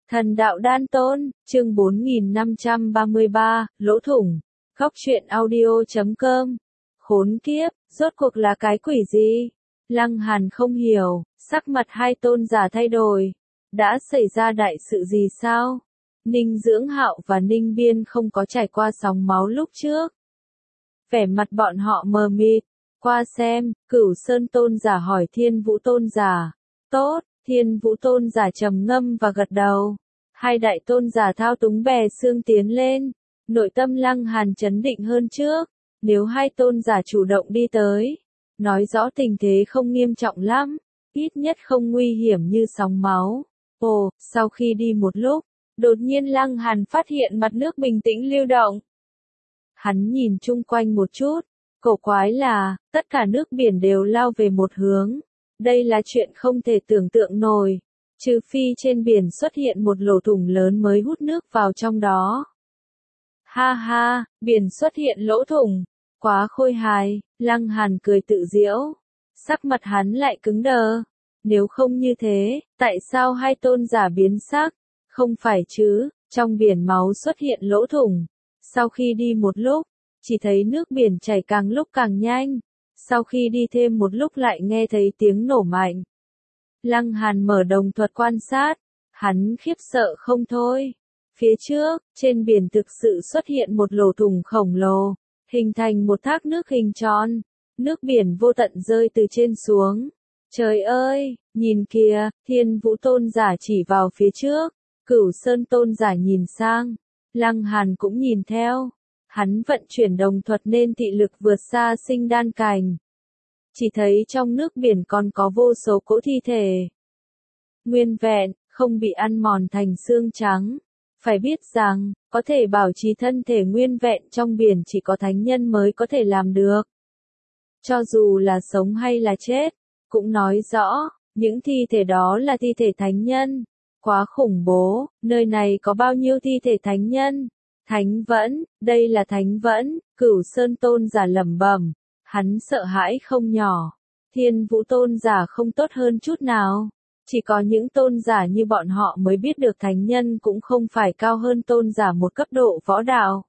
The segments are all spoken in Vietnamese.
Thần đạo đan tôn, chương 4533, lỗ thủng. Góc truyện audio.com. Khốn kiếp, rốt cuộc là cái quỷ gì? Lăng Hàn không hiểu, sắc mặt hai tôn giả thay đổi. Đã xảy ra đại sự gì sao? Ninh Dưỡng Hạo và Ninh Biên không có trải qua sóng máu lúc trước. Vẻ mặt bọn họ mờ mịt. Qua xem, Cửu Sơn tôn giả hỏi Thiên Vũ tôn giả. Tốt. Thiên Vũ tôn giả trầm ngâm và gật đầu. Hai đại tôn giả thao túng bè xương tiến lên. Nội tâm Lăng Hàn chấn định hơn trước. Nếu hai tôn giả chủ động đi tới, nói rõ tình thế không nghiêm trọng lắm, ít nhất không nguy hiểm như sóng máu. Ồ, sau khi đi một lúc, đột nhiên Lăng Hàn phát hiện mặt nước bình tĩnh lưu động. Hắn nhìn chung quanh một chút, cổ quái là, tất cả nước biển đều lao về một hướng. Đây là chuyện không thể tưởng tượng nổi, trừ phi trên biển xuất hiện một lỗ thủng lớn mới hút nước vào trong đó. Ha ha, biển xuất hiện lỗ thủng, quá khôi hài, Lăng Hàn cười tự giễu. Sắc mặt hắn lại cứng đờ. Nếu không như thế, tại sao hai tôn giả biến sắc? Không phải chứ, trong biển máu xuất hiện lỗ thủng. Sau khi đi một lúc, chỉ thấy nước biển chảy càng lúc càng nhanh. Sau khi đi thêm một lúc lại nghe thấy tiếng nổ mạnh. Lăng Hàn mở đồng thuật quan sát, hắn khiếp sợ không thôi. Phía trước, trên biển thực sự xuất hiện một lỗ thủng khổng lồ, hình thành một thác nước hình tròn. Nước biển vô tận rơi từ trên xuống. Trời ơi, nhìn kìa, Thiên Vũ tôn giả chỉ vào phía trước. Cửu Sơn tôn giả nhìn sang. Lăng Hàn cũng nhìn theo. Hắn vận chuyển đồng thuật nên thị lực vượt xa sinh đan cảnh. Chỉ thấy trong nước biển còn có vô số cỗ thi thể. Nguyên vẹn, không bị ăn mòn thành xương trắng. Phải biết rằng, có thể bảo trì thân thể nguyên vẹn trong biển chỉ có thánh nhân mới có thể làm được. Cho dù là sống hay là chết, cũng nói rõ, những thi thể đó là thi thể thánh nhân. Quá khủng bố, nơi này có bao nhiêu thi thể thánh nhân? Thánh vẫn, đây là thánh vẫn, Cửu Sơn tôn giả lẩm bẩm, hắn sợ hãi không nhỏ. Thiên Vũ tôn giả không tốt hơn chút nào. Chỉ có những tôn giả như bọn họ mới biết được thánh nhân cũng không phải cao hơn tôn giả một cấp độ võ đạo,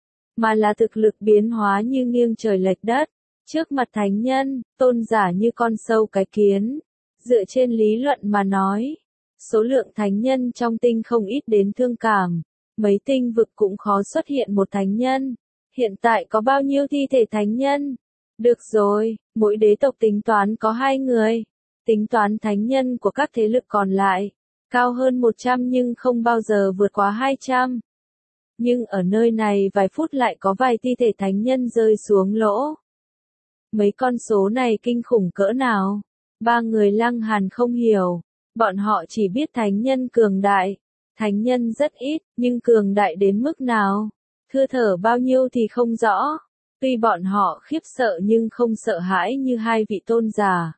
mà là thực lực biến hóa như nghiêng trời lệch đất. Trước mặt thánh nhân, tôn giả như con sâu cái kiến. Dựa trên lý luận mà nói, số lượng thánh nhân trong tinh không ít đến thương cảm. Mấy tinh vực cũng khó xuất hiện một thánh nhân. Hiện tại có bao nhiêu thi thể thánh nhân? Được rồi, mỗi đế tộc tính toán có 2 người. Tính toán thánh nhân của các thế lực còn lại, cao hơn 100 nhưng không bao giờ vượt quá 200. Nhưng ở nơi này vài phút lại có vài thi thể thánh nhân rơi xuống lỗ. Mấy con số này kinh khủng cỡ nào? Ba người Lăng Hàn không hiểu. Bọn họ chỉ biết thánh nhân cường đại. Thánh nhân rất ít, nhưng cường đại đến mức nào? Thưa thở bao nhiêu thì không rõ. Tuy bọn họ khiếp sợ nhưng không sợ hãi như hai vị tôn giả.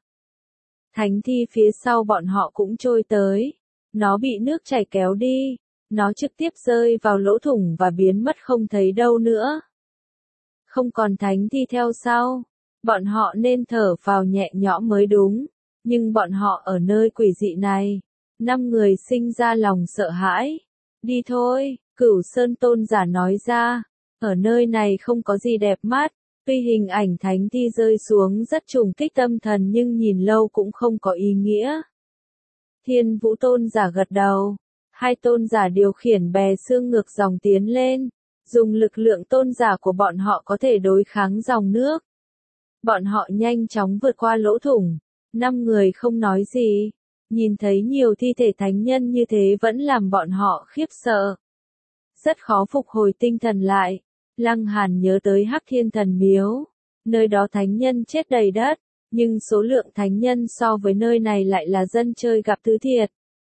Thánh thi phía sau bọn họ cũng trôi tới. Nó bị nước chảy kéo đi. Nó trực tiếp rơi vào lỗ thủng và biến mất không thấy đâu nữa. Không còn thánh thi theo sau. Bọn họ nên thở phào nhẹ nhõm mới đúng. Nhưng bọn họ ở nơi quỷ dị này. 5 người sinh ra lòng sợ hãi. Đi thôi, Cửu Sơn tôn giả nói ra. Ở nơi này không có gì đẹp mắt. Tuy hình ảnh thánh thi rơi xuống rất trùng kích tâm thần nhưng nhìn lâu cũng không có ý nghĩa. Thiên Vũ tôn giả gật đầu. Hai tôn giả điều khiển bè xương ngược dòng tiến lên. Dùng lực lượng tôn giả của bọn họ có thể đối kháng dòng nước. Bọn họ nhanh chóng vượt qua lỗ thủng. 5 người không nói gì. Nhìn thấy nhiều thi thể thánh nhân như thế vẫn làm bọn họ khiếp sợ. Rất khó phục hồi tinh thần lại. Lăng Hàn nhớ tới Hắc Thiên Thần Miếu. Nơi đó thánh nhân chết đầy đất. Nhưng số lượng thánh nhân so với nơi này lại là dân chơi gặp thứ thiệt.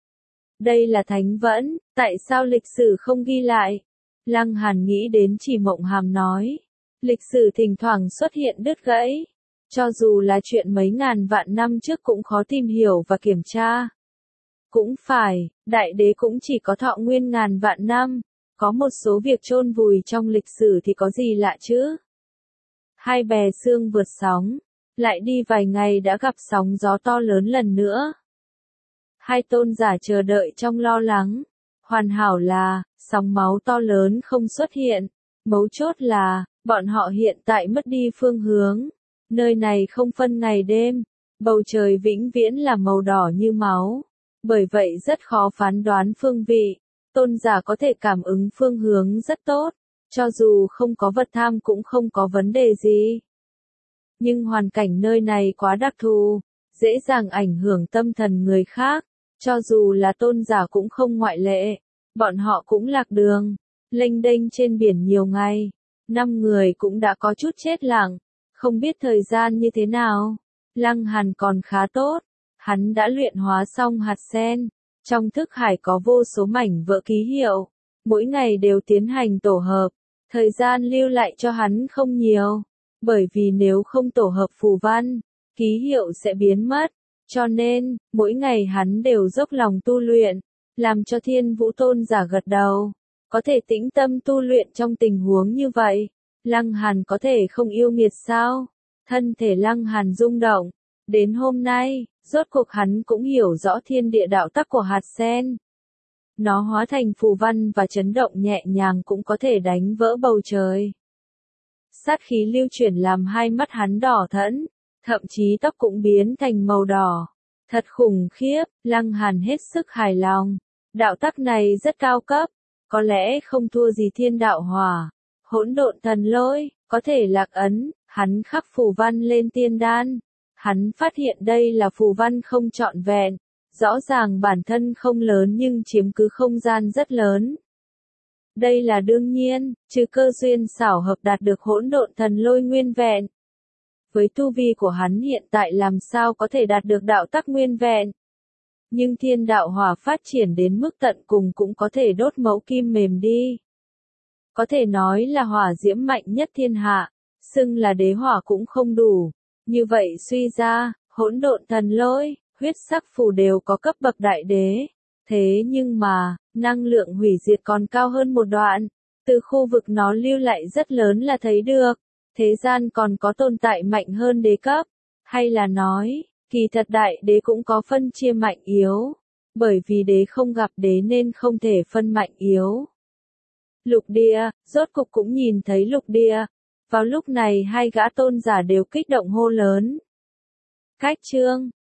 Đây là thánh vẫn, tại sao lịch sử không ghi lại? Lăng Hàn nghĩ đến Chỉ Mộng Hàm nói. Lịch sử thỉnh thoảng xuất hiện đứt gãy. Cho dù là chuyện mấy ngàn vạn năm trước cũng khó tìm hiểu và kiểm tra. Cũng phải, đại đế cũng chỉ có thọ nguyên ngàn vạn năm. Có một số việc chôn vùi trong lịch sử thì có gì lạ chứ? Hai bè xương vượt sóng. Lại đi vài ngày đã gặp sóng gió to lớn lần nữa. Hai tôn giả chờ đợi trong lo lắng. Hoàn hảo là, sóng máu to lớn không xuất hiện. Mấu chốt là, bọn họ hiện tại mất đi phương hướng. Nơi này không phân ngày đêm, bầu trời vĩnh viễn là màu đỏ như máu. Bởi vậy rất khó phán đoán phương vị. Tôn giả có thể cảm ứng phương hướng rất tốt, cho dù không có vật tham cũng không có vấn đề gì. Nhưng hoàn cảnh nơi này quá đặc thù, dễ dàng ảnh hưởng tâm thần người khác, cho dù là tôn giả cũng không ngoại lệ. Bọn họ cũng lạc đường, lênh đênh trên biển nhiều ngày. 5 người cũng đã có chút chết lặng, không biết thời gian như thế nào. Lăng Hàn còn khá tốt, hắn đã luyện hóa xong hạt sen. Trong thức hải có vô số mảnh vỡ ký hiệu, mỗi ngày đều tiến hành tổ hợp. Thời gian lưu lại cho hắn không nhiều, bởi vì nếu không tổ hợp phù văn, ký hiệu sẽ biến mất. Cho nên, mỗi ngày hắn đều dốc lòng tu luyện, làm cho Thiên Vũ Tôn giả gật đầu. Có thể tĩnh tâm tu luyện trong tình huống như vậy, Lăng Hàn có thể không yêu nghiệt sao? Thân thể Lăng Hàn rung động. Đến hôm nay, rốt cuộc hắn cũng hiểu rõ thiên địa đạo tắc của hạt sen. Nó hóa thành phù văn và chấn động nhẹ nhàng cũng có thể đánh vỡ bầu trời. Sát khí lưu chuyển làm hai mắt hắn đỏ thẫm, thậm chí tóc cũng biến thành màu đỏ. Thật khủng khiếp, Lăng Hàn hết sức hài lòng. Đạo tắc này rất cao cấp, có lẽ không thua gì thiên đạo hỏa, hỗn độn thần lôi, có thể lạc ấn. Hắn khắc phù văn lên tiên đan. Hắn phát hiện đây là phù văn không trọn vẹn, rõ ràng bản thân không lớn nhưng chiếm cứ không gian rất lớn. Đây là đương nhiên, trừ cơ duyên xảo hợp đạt được hỗn độn thần lôi nguyên vẹn. Với tu vi của hắn hiện tại làm sao có thể đạt được đạo tắc nguyên vẹn. Nhưng thiên đạo hỏa phát triển đến mức tận cùng cũng có thể đốt mẫu kim mềm đi. Có thể nói là hỏa diễm mạnh nhất thiên hạ, xưng là đế hỏa cũng không đủ. Như vậy suy ra, hỗn độn thần lôi, huyết sắc phù đều có cấp bậc đại đế. Thế nhưng mà, năng lượng hủy diệt còn cao hơn một đoạn. Từ khu vực nó lưu lại rất lớn là thấy được. Thế gian còn có tồn tại mạnh hơn đế cấp. Hay là nói, kỳ thật đại đế cũng có phân chia mạnh yếu. Bởi vì đế không gặp đế nên không thể phân mạnh yếu. Lục địa, rốt cục cũng nhìn thấy lục địa. Vào lúc này hai gã tôn giả đều kích động hô lớn. Cách chương